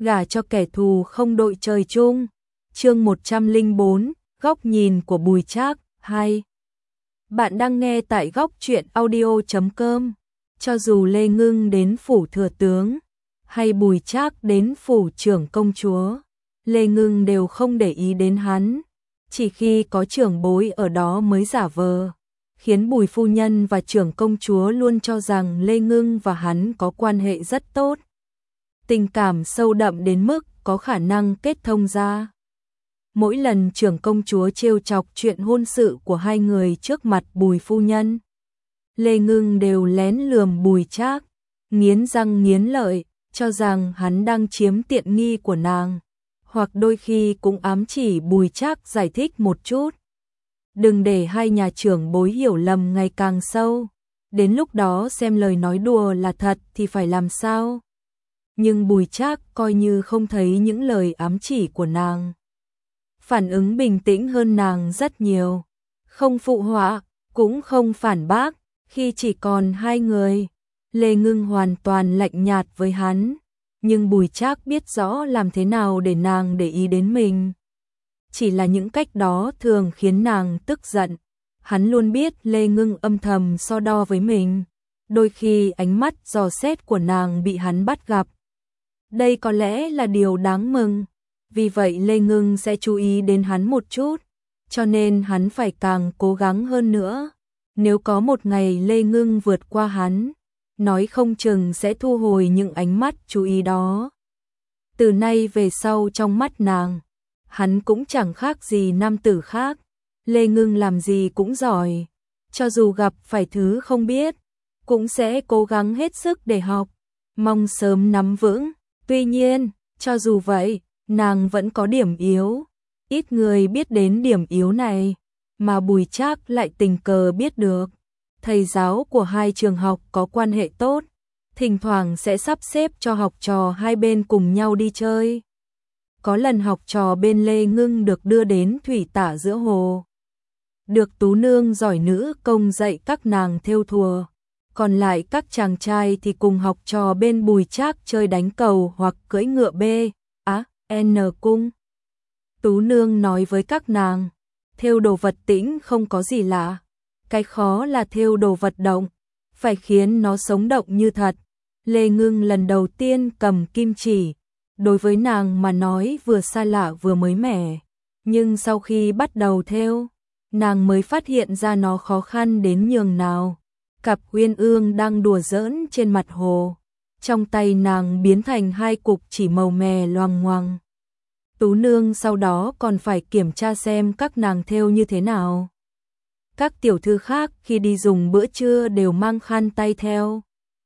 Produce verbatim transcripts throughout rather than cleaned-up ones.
gả cho kẻ thù không đội trời chung. Chương một trăm lẻ bốn, góc nhìn của Bùi Trác hai. Bạn đang nghe tại góc truyện audio chấm com. Cho dù Lê Ngưng đến phủ thừa tướng hay Bùi Trác đến phủ trưởng công chúa, Lê Ngưng đều không để ý đến hắn, chỉ khi có trưởng bối ở đó mới giả vờ, khiến Bùi phu nhân và trưởng công chúa luôn cho rằng Lê Ngưng và hắn có quan hệ rất tốt. Tình cảm sâu đậm đến mức có khả năng kết thông ra. Mỗi lần trưởng công chúa trêu chọc chuyện hôn sự của hai người trước mặt Bùi phu nhân, Lê Ngưng đều lén lườm Bùi Trác, nghiến răng nghiến lợi, cho rằng hắn đang chiếm tiện nghi của nàng, hoặc đôi khi cũng ám chỉ Bùi Trác giải thích một chút. Đừng để hai nhà trưởng bối hiểu lầm ngày càng sâu, đến lúc đó xem lời nói đùa là thật thì phải làm sao. Nhưng Bùi Trác coi như không thấy những lời ám chỉ của nàng. Phản ứng bình tĩnh hơn nàng rất nhiều, không phụ họa, cũng không phản bác. Khi chỉ còn hai người, Lê Ngưng hoàn toàn lạnh nhạt với hắn, nhưng Bùi Trác biết rõ làm thế nào để nàng để ý đến mình. Chỉ là những cách đó thường khiến nàng tức giận. Hắn luôn biết Lê Ngưng âm thầm so đo với mình, đôi khi ánh mắt dò xét của nàng bị hắn bắt gặp. Đây có lẽ là điều đáng mừng, vì vậy Lê Ngưng sẽ chú ý đến hắn một chút, cho nên hắn phải càng cố gắng hơn nữa. Nếu có một ngày Lê Ngưng vượt qua hắn, nói không chừng sẽ thu hồi những ánh mắt chú ý đó. Từ nay về sau trong mắt nàng, hắn cũng chẳng khác gì nam tử khác. Lê Ngưng làm gì cũng giỏi, cho dù gặp phải thứ không biết, cũng sẽ cố gắng hết sức để học, mong sớm nắm vững. Tuy nhiên, cho dù vậy, nàng vẫn có điểm yếu, ít người biết đến điểm yếu này, mà Bùi Trác lại tình cờ biết được. Thầy giáo của hai trường học có quan hệ tốt, thỉnh thoảng sẽ sắp xếp cho học trò hai bên cùng nhau đi chơi. Có lần học trò bên Lê Ngưng được đưa đến thủy tạ giữa hồ, được Tú Nương giỏi nữ công dạy các nàng thêu thùa, còn lại các chàng trai thì cùng học trò bên Bùi Trác chơi đánh cầu hoặc cưỡi ngựa B, á, N cung. Tú Nương nói với các nàng, thêu đồ vật tĩnh không có gì lạ, cái khó là thêu đồ vật động, phải khiến nó sống động như thật. Lê Ngưng lần đầu tiên cầm kim chỉ, đối với nàng mà nói vừa xa lạ vừa mới mẻ, nhưng sau khi bắt đầu thêu, nàng mới phát hiện ra nó khó khăn đến nhường nào. Cặp uyên ương đang đùa giỡn trên mặt hồ, trong tay nàng biến thành hai cục chỉ màu mè loằng ngoằng. Tú Nương sau đó còn phải kiểm tra xem các nàng thêu như thế nào. Các tiểu thư khác khi đi dùng bữa trưa đều mang khăn tay theo,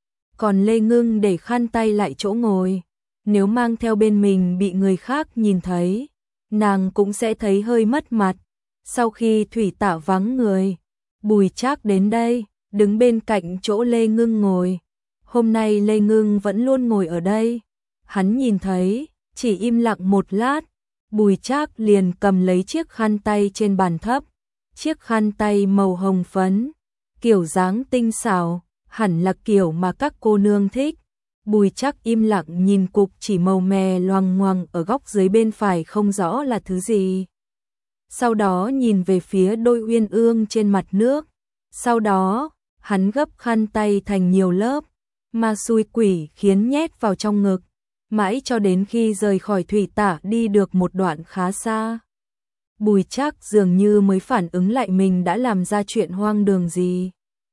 còn Lê Ngưng để khăn tay lại chỗ ngồi. Nếu mang theo bên mình bị người khác nhìn thấy, nàng cũng sẽ thấy hơi mất mặt. Sau khi thủy tạ vắng người, Bùi Trác đến đây, đứng bên cạnh chỗ Lê Ngưng ngồi. Hôm nay Lê Ngưng vẫn luôn ngồi ở đây. Hắn nhìn thấy, chỉ im lặng một lát, Bùi Trác liền cầm lấy chiếc khăn tay trên bàn thấp. Chiếc khăn tay màu hồng phấn, kiểu dáng tinh xảo, hẳn là kiểu mà các cô nương thích. Bùi Trác im lặng nhìn cục chỉ màu mè loằng ngoằng ở góc dưới bên phải không rõ là thứ gì. Sau đó nhìn về phía đôi uyên ương trên mặt nước. Sau đó, hắn gấp khăn tay thành nhiều lớp, ma xui quỷ khiến nhét vào trong ngực, mãi cho đến khi rời khỏi thủy tạ đi được một đoạn khá xa. Bùi Trác dường như mới phản ứng lại mình đã làm ra chuyện hoang đường gì.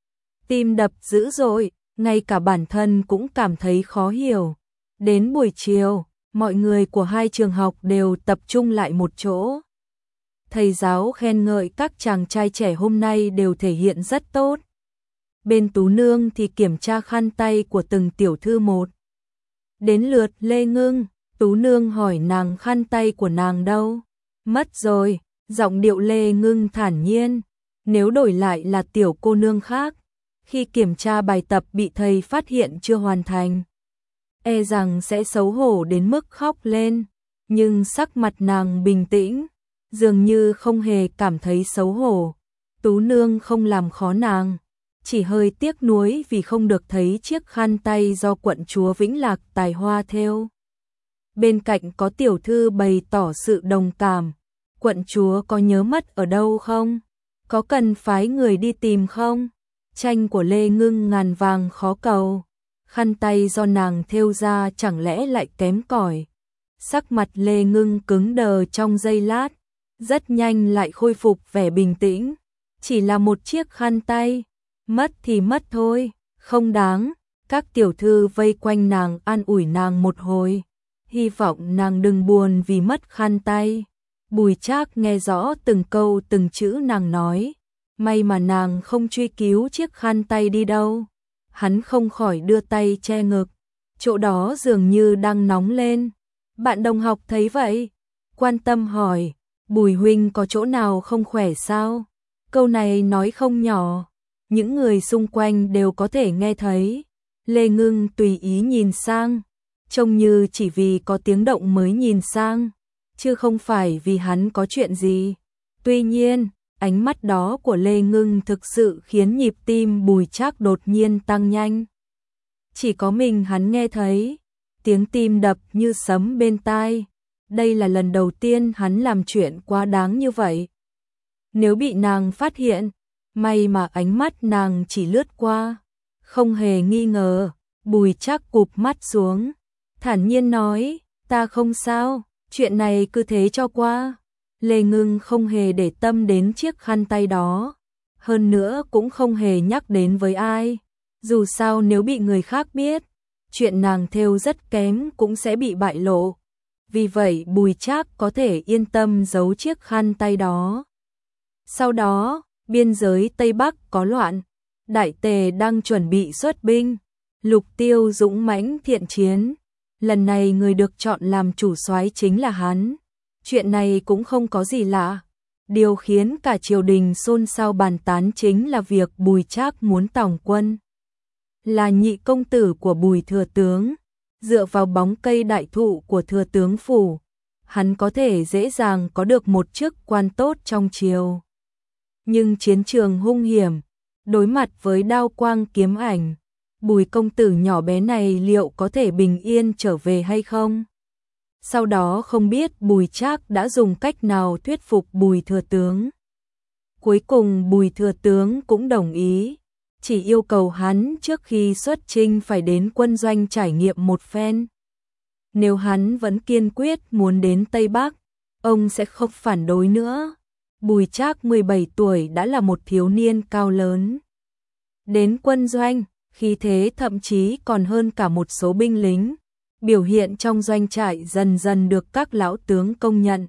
Tim đập dữ dội, ngay cả bản thân cũng cảm thấy khó hiểu. Đến buổi chiều, mọi người của hai trường học đều tập trung lại một chỗ. Thầy giáo khen ngợi các chàng trai trẻ hôm nay đều thể hiện rất tốt. Bên Tú Nương thì kiểm tra khăn tay của từng tiểu thư một. Đến lượt Lê Ngưng, Tú Nương hỏi nàng khăn tay của nàng đâu. Mất rồi, giọng điệu Lê Ngưng thản nhiên. Nếu đổi lại là tiểu cô nương khác, khi kiểm tra bài tập bị thầy phát hiện chưa hoàn thành, e rằng sẽ xấu hổ đến mức khóc lên. Nhưng sắc mặt nàng bình tĩnh, dường như không hề cảm thấy xấu hổ. Tú Nương không làm khó nàng, chỉ hơi tiếc nuối vì không được thấy chiếc khăn tay do quận chúa Vĩnh Lạc tài hoa thêu. bên cạnh có tiểu thư bày tỏ sự đồng cảm. Quận chúa có nhớ mất ở đâu không? Có cần phái người đi tìm không? Tranh của Lê Ngưng ngàn vàng khó cầu. Khăn tay do nàng thêu ra chẳng lẽ lại kém cỏi. Sắc mặt Lê Ngưng cứng đờ trong giây lát, rất nhanh lại khôi phục vẻ bình tĩnh. Chỉ là một chiếc khăn tay, mất thì mất thôi, không đáng. Các tiểu thư vây quanh nàng an ủi nàng một hồi, hy vọng nàng đừng buồn vì mất khăn tay. Bùi Trác nghe rõ từng câu từng chữ nàng nói, may mà nàng không truy cứu chiếc khăn tay đi đâu. Hắn không khỏi đưa tay che ngực, chỗ đó dường như đang nóng lên. Bạn đồng học thấy vậy, quan tâm hỏi, Bùi huynh có chỗ nào không khỏe sao? Câu này nói không nhỏ, những người xung quanh đều có thể nghe thấy. Lê Ngưng tùy ý nhìn sang, trông như chỉ vì có tiếng động mới nhìn sang, chứ không phải vì hắn có chuyện gì. Tuy nhiên, ánh mắt đó của Lê Ngưng thực sự khiến nhịp tim Bùi Trác đột nhiên tăng nhanh. Chỉ có mình hắn nghe thấy, tiếng tim đập như sấm bên tai. Đây là lần đầu tiên hắn làm chuyện quá đáng như vậy. Nếu bị nàng phát hiện, may mà ánh mắt nàng chỉ lướt qua, không hề nghi ngờ. Bùi Trác cụp mắt xuống, thản nhiên nói, ta không sao, chuyện này cứ thế cho qua. Lê Ngưng không hề để tâm đến chiếc khăn tay đó, hơn nữa cũng không hề nhắc đến với ai. Dù sao nếu bị người khác biết, chuyện nàng thêu rất kém cũng sẽ bị bại lộ. Vì vậy Bùi Trác có thể yên tâm giấu chiếc khăn tay đó. Sau đó, biên giới Tây Bắc có loạn, Đại Tề đang chuẩn bị xuất binh, Lục Tiêu dũng mãnh thiện chiến. Lần này người được chọn làm chủ soái chính là hắn. Chuyện này cũng không có gì lạ. Điều khiến cả triều đình xôn xao bàn tán chính là việc Bùi Trác muốn tòng quân. Là nhị công tử của Bùi thừa tướng, dựa vào bóng cây đại thụ của thừa tướng phủ, hắn có thể dễ dàng có được một chức quan tốt trong triều. Nhưng chiến trường hung hiểm, đối mặt với đao quang kiếm ảnh, Bùi công tử nhỏ bé này liệu có thể bình yên trở về hay không? Sau đó không biết Bùi Trác đã dùng cách nào thuyết phục Bùi thừa tướng. Cuối cùng Bùi thừa tướng cũng đồng ý, chỉ yêu cầu hắn trước khi xuất chinh phải đến quân doanh trải nghiệm một phen. Nếu hắn vẫn kiên quyết muốn đến Tây Bắc, ông sẽ không phản đối nữa. Bùi Trác mười bảy tuổi đã là một thiếu niên cao lớn. Đến quân doanh, khí thế thậm chí còn hơn cả một số binh lính. Biểu hiện trong doanh trại dần dần được các lão tướng công nhận.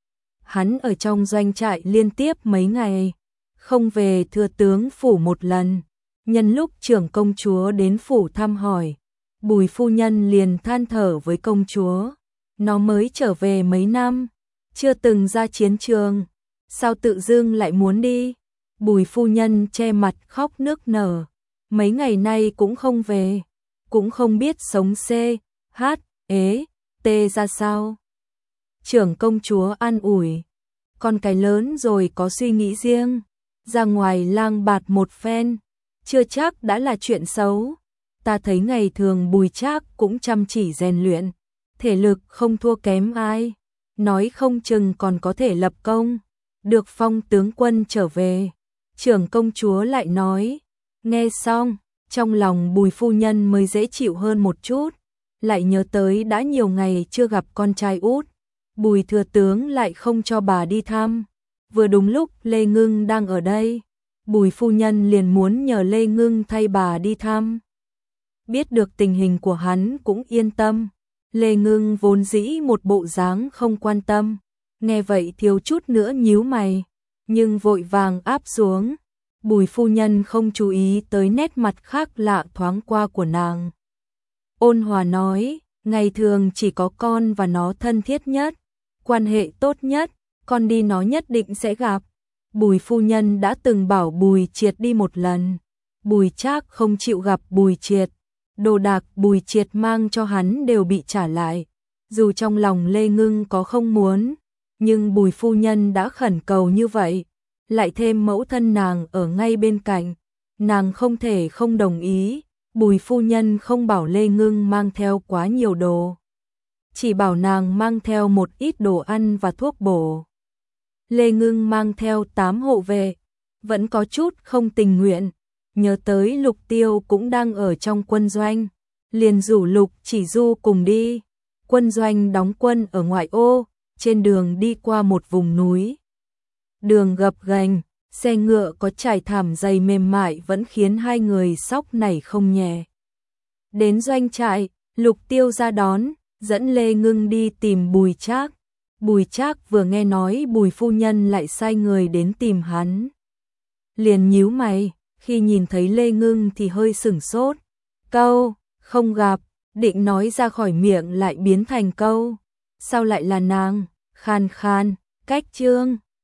Hắn ở trong doanh trại liên tiếp mấy ngày, không về thừa tướng phủ một lần. Nhân lúc trưởng công chúa đến phủ thăm hỏi, Bùi phu nhân liền than thở với công chúa. Nó mới trở về mấy năm, chưa từng ra chiến trường, sao tự dưng lại muốn đi? Bùi phu nhân che mặt khóc nức nở, mấy ngày nay cũng không về, cũng không biết sống C, H, ế, T ra sao. Trưởng công chúa an ủi, con cái lớn rồi có suy nghĩ riêng, ra ngoài lang bạt một phen, chưa chắc đã là chuyện xấu. Ta thấy ngày thường Bùi Trác cũng chăm chỉ rèn luyện, thể lực không thua kém ai, nói không chừng còn có thể lập công, được phong tướng quân trở về. Trưởng công chúa lại nói, nghe xong, trong lòng Bùi phu nhân mới dễ chịu hơn một chút, lại nhớ tới đã nhiều ngày chưa gặp con trai út. Bùi thừa tướng lại không cho bà đi thăm, vừa đúng lúc Lê Ngưng đang ở đây, Bùi phu nhân liền muốn nhờ Lê Ngưng thay bà đi thăm. Biết được tình hình của hắn cũng yên tâm. Lê Ngưng vốn dĩ một bộ dáng không quan tâm, nghe vậy thiếu chút nữa nhíu mày, nhưng vội vàng áp xuống. Bùi phu nhân không chú ý tới nét mặt khác lạ thoáng qua của nàng. Ôn hòa nói, ngày thường chỉ có con và nó thân thiết nhất, quan hệ tốt nhất, con đi nó nhất định sẽ gặp. Bùi phu nhân đã từng bảo Bùi Triệt đi một lần, Bùi Trác không chịu gặp Bùi Triệt, đồ đạc Bùi Triệt mang cho hắn đều bị trả lại. Dù trong lòng Lê Ngưng có không muốn, nhưng Bùi phu nhân đã khẩn cầu như vậy, lại thêm mẫu thân nàng ở ngay bên cạnh, nàng không thể không đồng ý. Bùi phu nhân không bảo Lê Ngưng mang theo quá nhiều đồ. chỉ bảo nàng mang theo một ít đồ ăn và thuốc bổ. Lê Ngưng mang theo tám hộ vệ, vẫn có chút không tình nguyện, nhớ tới Lục Tiêu cũng đang ở trong quân doanh, liền rủ Lục Chỉ Du cùng đi. Quân doanh đóng quân ở ngoại ô, trên đường đi qua một vùng núi. Đường gập ghềnh, xe ngựa có trải thảm dày mềm mại vẫn khiến hai người sóc nảy không nhẹ. Đến doanh trại, Lục Tiêu ra đón, dẫn Lê Ngưng đi tìm Bùi Trác. Bùi Trác vừa nghe nói Bùi phu nhân lại sai người đến tìm hắn, liền nhíu mày, khi nhìn thấy Lê Ngưng thì hơi sửng sốt. Câu, không gặp, định nói ra khỏi miệng lại biến thành câu, sao lại là nàng, khan khan, cách chương.